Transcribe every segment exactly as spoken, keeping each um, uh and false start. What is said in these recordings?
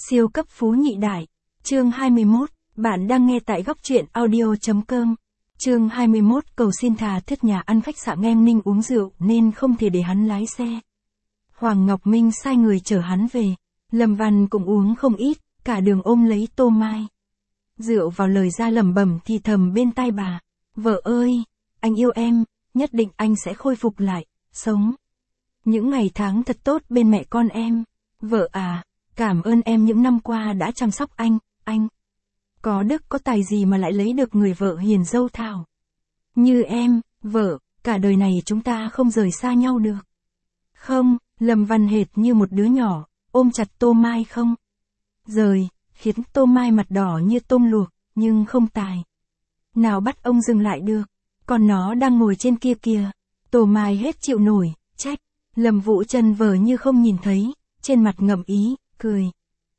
Siêu cấp phú nhị đại. Chương hai mươi mốt, bạn đang nghe tại góc truyện audio.com. Chương hai mươi mốt, cầu xin thà thất nhà ăn khách sạn em Ninh uống rượu nên không thể để hắn lái xe. Hoàng Ngọc Minh sai người chở hắn về. Lâm Văn cũng uống không ít, cả đường ôm lấy Tô Mai. Rượu vào lời ra lẩm bẩm thì thầm bên tai bà. Vợ ơi, anh yêu em, nhất định anh sẽ khôi phục lại, sống. Những ngày tháng thật tốt bên mẹ con em. Vợ à, cảm ơn em những năm qua đã chăm sóc anh, anh. Có đức có tài gì mà lại lấy được người vợ hiền dâu thảo. Như em, vợ, cả đời này chúng ta không rời xa nhau được. Không, Lâm Văn hệt như một đứa nhỏ, ôm chặt Tô Mai không. Rời, khiến Tô Mai mặt đỏ như tôm luộc, nhưng không tài. Nào bắt ông dừng lại được, còn nó đang ngồi trên kia kìa. Tô Mai hết chịu nổi, trách. Lâm Vũ Trân vờ như không nhìn thấy, trên mặt ngậm ý, cười.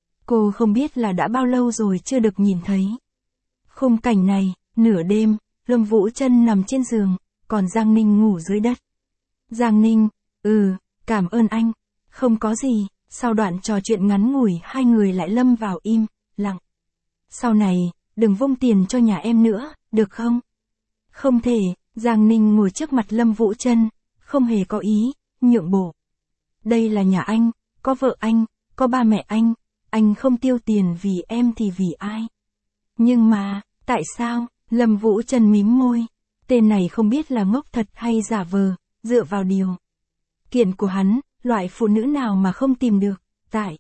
Cô không biết là đã bao lâu rồi chưa được nhìn thấy. Khung cảnh này, nửa đêm, Lâm Vũ Trân nằm trên giường, còn Giang Ninh ngủ dưới đất. Giang Ninh, ừ, cảm ơn anh, không có gì. Sau đoạn trò chuyện ngắn ngủi hai người lại lâm vào im, lặng. Sau này, đừng vung tiền cho nhà em nữa, được không? Không thể, Giang Ninh ngồi trước mặt Lâm Vũ Trân, không hề có ý, nhượng bộ. Đây là nhà anh, có vợ anh, có ba mẹ anh, anh không tiêu tiền vì em thì vì ai? Nhưng mà, tại sao? Lâm Vũ Trân mím môi, tên này không biết là ngốc thật hay giả vờ, dựa vào điều kiện của hắn, loại phụ nữ nào mà không tìm được, tại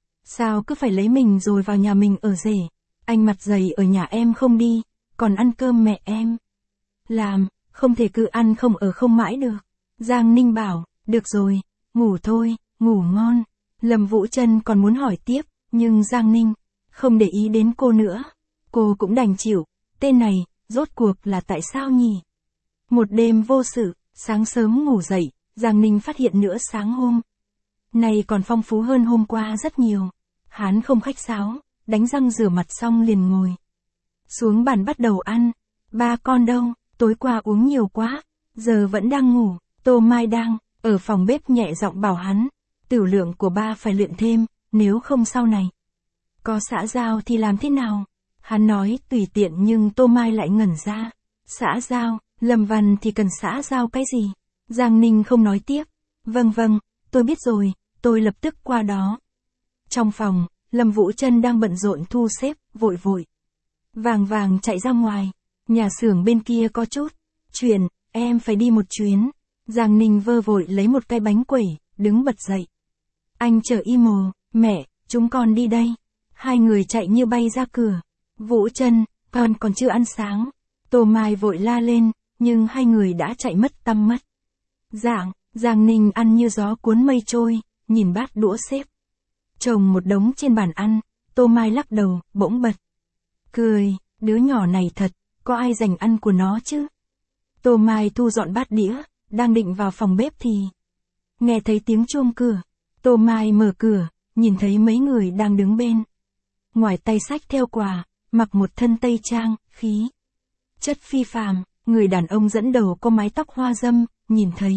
sao cứ phải lấy mình rồi vào nhà mình ở rể? Anh mặt dày ở nhà em không đi, còn ăn cơm mẹ em làm, không thể cứ ăn không ở không mãi được. Giang Ninh bảo, được rồi, ngủ thôi, ngủ ngon. Lâm Vũ Trân còn muốn hỏi tiếp, nhưng Giang Ninh không để ý đến cô nữa. Cô cũng đành chịu, tên này, rốt cuộc là tại sao nhỉ? Một đêm vô sự, sáng sớm ngủ dậy, Giang Ninh phát hiện nữa sáng hôm này còn phong phú hơn hôm qua rất nhiều. Hắn không khách sáo, đánh răng rửa mặt xong liền ngồi xuống bàn bắt đầu ăn. Ba con đâu, tối qua uống nhiều quá, giờ vẫn đang ngủ. Tô Mai đang ở phòng bếp nhẹ giọng bảo hắn, tửu lượng của ba phải luyện thêm, nếu không sau này có xã giao thì làm thế nào? Hắn nói tùy tiện nhưng Tô Mai lại ngẩn ra. Xã giao, Lâm Văn thì cần xã giao cái gì? Giang Ninh không nói tiếp. Vâng vâng, tôi biết rồi, tôi lập tức qua đó. Trong phòng, Lâm Vũ Trân đang bận rộn thu xếp, vội vội vàng vàng chạy ra ngoài. Nhà xưởng bên kia có chút chuyện, em phải đi một chuyến. Giang Ninh vơ vội lấy một cái bánh quẩy, đứng bật dậy. Anh chờ y mồ, mẹ, chúng con đi đây. Hai người chạy như bay ra cửa. Vũ Trân, con còn chưa ăn sáng. Tô Mai vội la lên, nhưng hai người đã chạy mất tăm mất dạng. Giang Ninh ăn như gió cuốn mây trôi, nhìn bát đũa xếp chồng một đống trên bàn ăn. Tô Mai lắc đầu, bỗng bật cười, đứa nhỏ này thật, có ai dành ăn của nó chứ? Tô Mai thu dọn bát đĩa, đang định vào phòng bếp thì nghe thấy tiếng chuông cửa. Tô Mai mở cửa, nhìn thấy mấy người đang đứng bên ngoài tay xách theo quà, mặc một thân tây trang, khí chất phi phàm. Người đàn ông dẫn đầu có mái tóc hoa dâm, nhìn thấy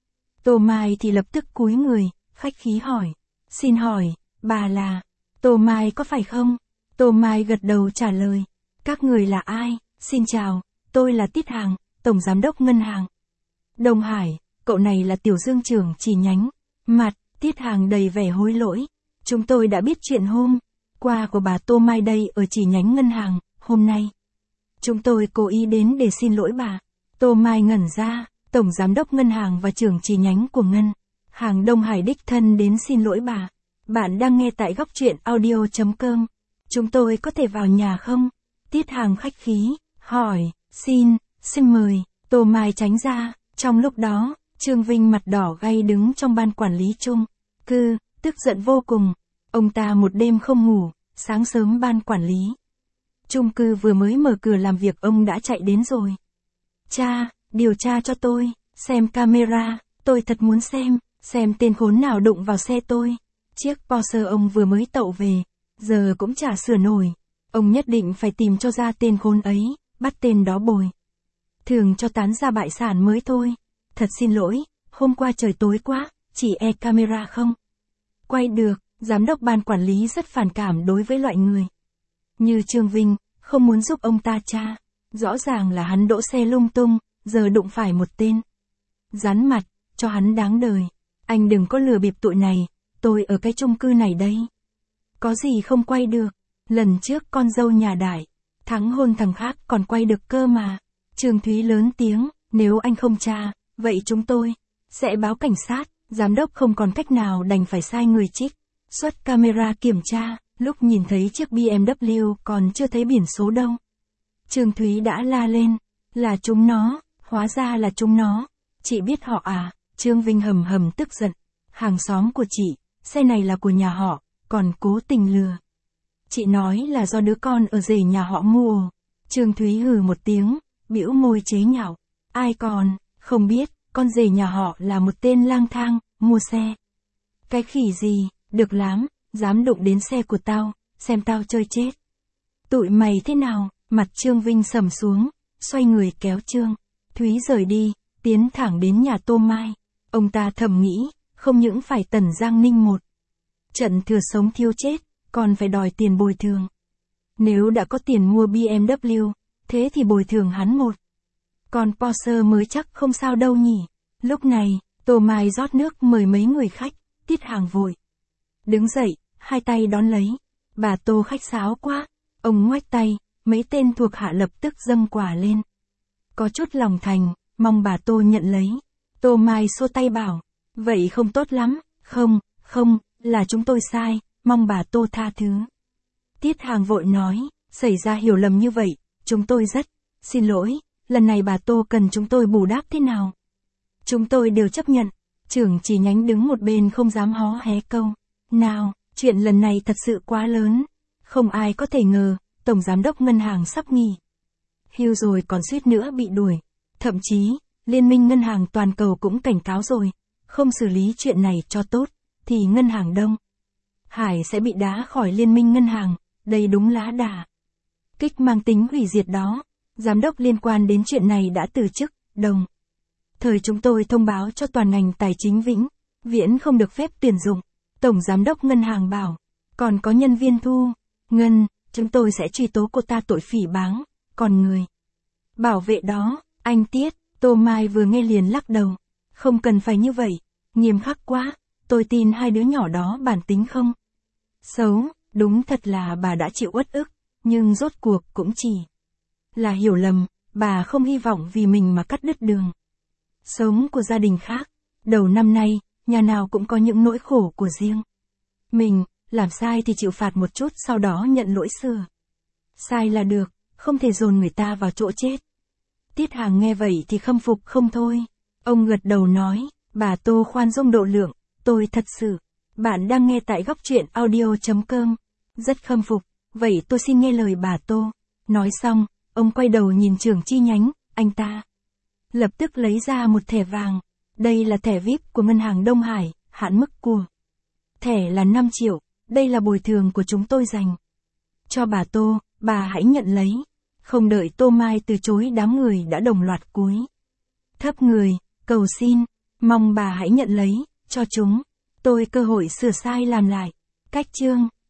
Tô Mai thì lập tức cúi người, khách khí hỏi. Xin hỏi, bà là Tô Mai có phải không? Tô Mai gật đầu trả lời. Các người là ai? Xin chào, tôi là Tiết Hàng, Tổng Giám đốc Ngân hàng Đông Hải, cậu này là Tiểu Dương trưởng chi nhánh. Mặt, Tiết Hàng đầy vẻ hối lỗi. Chúng tôi đã biết chuyện hôm qua của bà Tô Mai đây ở chi nhánh ngân hàng, hôm nay chúng tôi cố ý đến để xin lỗi bà. Tô Mai ngẩn ra, Tổng Giám đốc Ngân hàng và trưởng chi nhánh của Ngân hàng Đông Hải đích thân đến xin lỗi bà. Bạn đang nghe tại góc truyện audio.com. Chúng tôi có thể vào nhà không? Tiết Hàng khách khí, hỏi, xin, xin mời. Tô Mai tránh ra. Trong lúc đó, Trương Vinh mặt đỏ gay đứng trong ban quản lý chung cư, tức giận vô cùng. Ông ta một đêm không ngủ, sáng sớm ban quản lý chung cư vừa mới mở cửa làm việc ông đã chạy đến rồi. Cha, điều tra cho tôi, xem camera, tôi thật muốn xem, xem tên khốn nào đụng vào xe tôi. Chiếc Porsche ông vừa mới tậu về, giờ cũng chả sửa nổi. Ông nhất định phải tìm cho ra tên khốn ấy, bắt tên đó bồi thường cho tán ra bại sản mới thôi. Thật xin lỗi, hôm qua trời tối quá, chỉ e camera không quay được. Giám đốc ban quản lý rất phản cảm đối với loại người như Trương Vinh, không muốn giúp ông ta tra. Rõ ràng là hắn đỗ xe lung tung, giờ đụng phải một tên rắn mặt, cho hắn đáng đời. Anh đừng có lừa bịp tụi này, tôi ở cái chung cư này đây. Có gì không quay được, lần trước con dâu nhà Đại thắng hôn thằng khác còn quay được cơ mà. Trương Thúy lớn tiếng, nếu anh không tra, vậy chúng tôi sẽ báo cảnh sát. Giám đốc không còn cách nào đành phải sai người trích xuất camera kiểm tra, lúc nhìn thấy chiếc bê em vê còn chưa thấy biển số đâu. Trương Thúy đã la lên, là chúng nó, hóa ra là chúng nó. Chị biết họ à? Trương Vinh hầm hầm tức giận, hàng xóm của chị, xe này là của nhà họ, còn cố tình lừa. Chị nói là do đứa con ở rể nhà họ mua. Trương Thúy hừ một tiếng, bĩu môi chế nhạo, ai còn, không biết, con rể nhà họ là một tên lang thang, mua xe. Cái khỉ gì, được lắm, dám đụng đến xe của tao, xem tao chơi chết. Tụi mày thế nào? Mặt Trương Vinh sầm xuống, xoay người kéo Trương Thúy rời đi, tiến thẳng đến nhà Tô Mai. Ông ta thầm nghĩ, không những phải Tần Giang Ninh một trận thừa sống thiêu chết, còn phải đòi tiền bồi thường. Nếu đã có tiền mua bê em vê, thế thì bồi thường hắn một. Còn Porsche mới chắc không sao đâu nhỉ. Lúc này, Tô Mai rót nước mời mấy người khách, Tiết Hàng vội đứng dậy, hai tay đón lấy. Bà Tô khách sáo quá. Ông ngoách tay, mấy tên thuộc hạ lập tức dâng quà lên. Có chút lòng thành, mong bà Tô nhận lấy. Tô Mai xua tay bảo, vậy không tốt lắm, không, không, là chúng tôi sai, mong bà Tô tha thứ. Tiết Hàng vội nói, xảy ra hiểu lầm như vậy, chúng tôi rất xin lỗi, lần này bà Tô cần chúng tôi bù đắp thế nào? Chúng tôi đều chấp nhận. Trưởng chỉ nhánh đứng một bên không dám hó hé câu nào, chuyện lần này thật sự quá lớn. Không ai có thể ngờ, Tổng Giám đốc Ngân hàng sắp nghỉ hưu rồi còn suýt nữa bị đuổi. Thậm chí, Liên minh Ngân hàng Toàn cầu cũng cảnh cáo rồi, không xử lý chuyện này cho tốt, thì Ngân hàng Đông Hải sẽ bị đá khỏi Liên minh Ngân hàng. Đây đúng lá đà kích mang tính hủy diệt đó. Giám đốc liên quan đến chuyện này đã từ chức, đồng thời chúng tôi thông báo cho toàn ngành tài chính vĩnh viễn không được phép tuyển dụng. Tổng Giám đốc Ngân hàng bảo, còn có nhân viên thu ngân, chúng tôi sẽ truy tố cô ta tội phỉ báng. Còn người bảo vệ đó, anh Tiết, Tô Mai vừa nghe liền lắc đầu. Không cần phải như vậy, nghiêm khắc quá, tôi tin hai đứa nhỏ đó bản tính không xấu. Đúng thật là bà đã chịu uất ức, nhưng rốt cuộc cũng chỉ là hiểu lầm, bà không hy vọng vì mình mà cắt đứt đường sống của gia đình khác. Đầu năm nay, nhà nào cũng có những nỗi khổ của riêng mình, làm sai thì chịu phạt một chút sau đó nhận lỗi sửa sai là được, không thể dồn người ta vào chỗ chết. Tiết Hàng nghe vậy thì khâm phục không thôi. Ông gật đầu nói, bà Tô khoan dung độ lượng, tôi thật sự. Bạn đang nghe tại góc truyện audio chấm com. Rất khâm phục, vậy tôi xin nghe lời bà Tô. Nói xong, ông quay đầu nhìn trưởng chi nhánh, anh ta lập tức lấy ra một thẻ vàng. Đây là thẻ vi ai pi của Ngân hàng Đông Hải, hạn mức của thẻ là năm triệu, đây là bồi thường của chúng tôi dành cho bà Tô, bà hãy nhận lấy. Không đợi Tô Mai từ chối, đám người đã đồng loạt cúi thấp người, cầu xin, mong bà hãy nhận lấy, cho chúng tôi cơ hội sửa sai làm lại. Cách chương